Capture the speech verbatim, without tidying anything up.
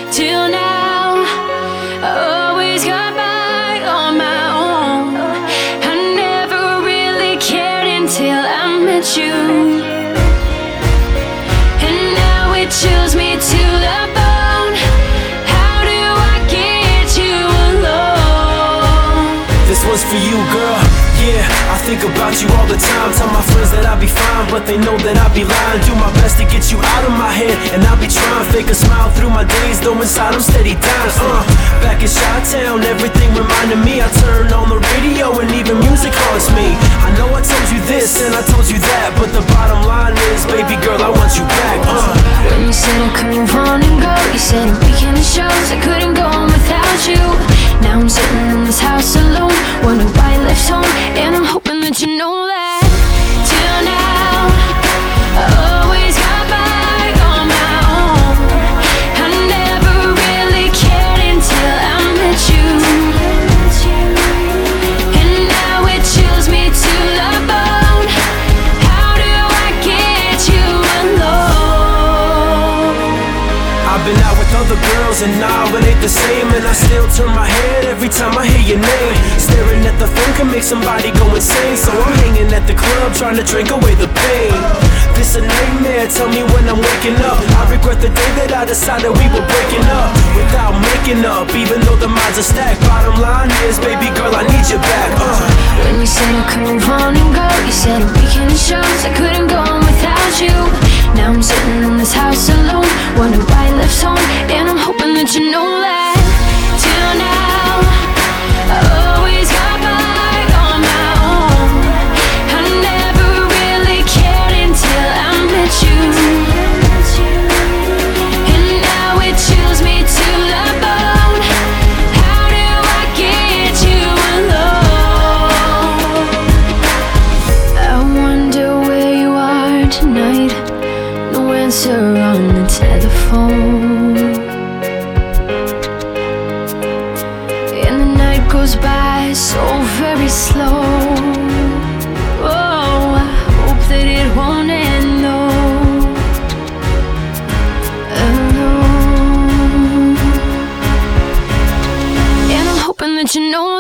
till now. I always got by on my own. I never really cared until I met you. And now it chills me to the bone. How do I get you alone? This one's for you, girl. Yeah, I think about you all the time. Tell my friends that I'll be fine, but they know that I'll be lying. Do my best to get you out of my head, and I'll be trying to fake a smile through my days, though inside I'm steady dying. Uh, back in Chi-Town, everything reminded me. I turn on the radio and even music haunts me. I know I told you this and I told you that, but the bottom line is, baby girl, I want you back. Uh. When you said I couldn't run and go, you said I'm weekend shows, I couldn't go on without you. Now I'm sitting in this house alone, wondering why I left home, and I'm hoping that you know that. Till now, I always got by on my own. I never really cared until I met you. And now it chills me to the bone. How do I get you alone? I've been out with other girls and now it ain't the same, and I still turn my head every time I hear your name. Staring at the phone can make somebody go insane, so I'm hanging at the club trying to drink away the pain. This a nightmare, tell me when I'm waking up. I regret the day that I decided we were breaking up without making up, even though the minds are stacked. Bottom line is, baby girl, I need you back. uh. When you said I couldn't run and go, you said I'm weekend shows, I couldn't go on without you. Now I'm sitting in this house alone, wondering why I left home, and I'm hoping that you know that. Till now, I always got by on my own. I never really cared until I met you. And now it chills me to the bone. How do I get you alone? I wonder where you are tonight. No answer on the telephone. And the night goes by so very slow. Oh, I hope that it won't end though. Alone. And I'm hoping that you know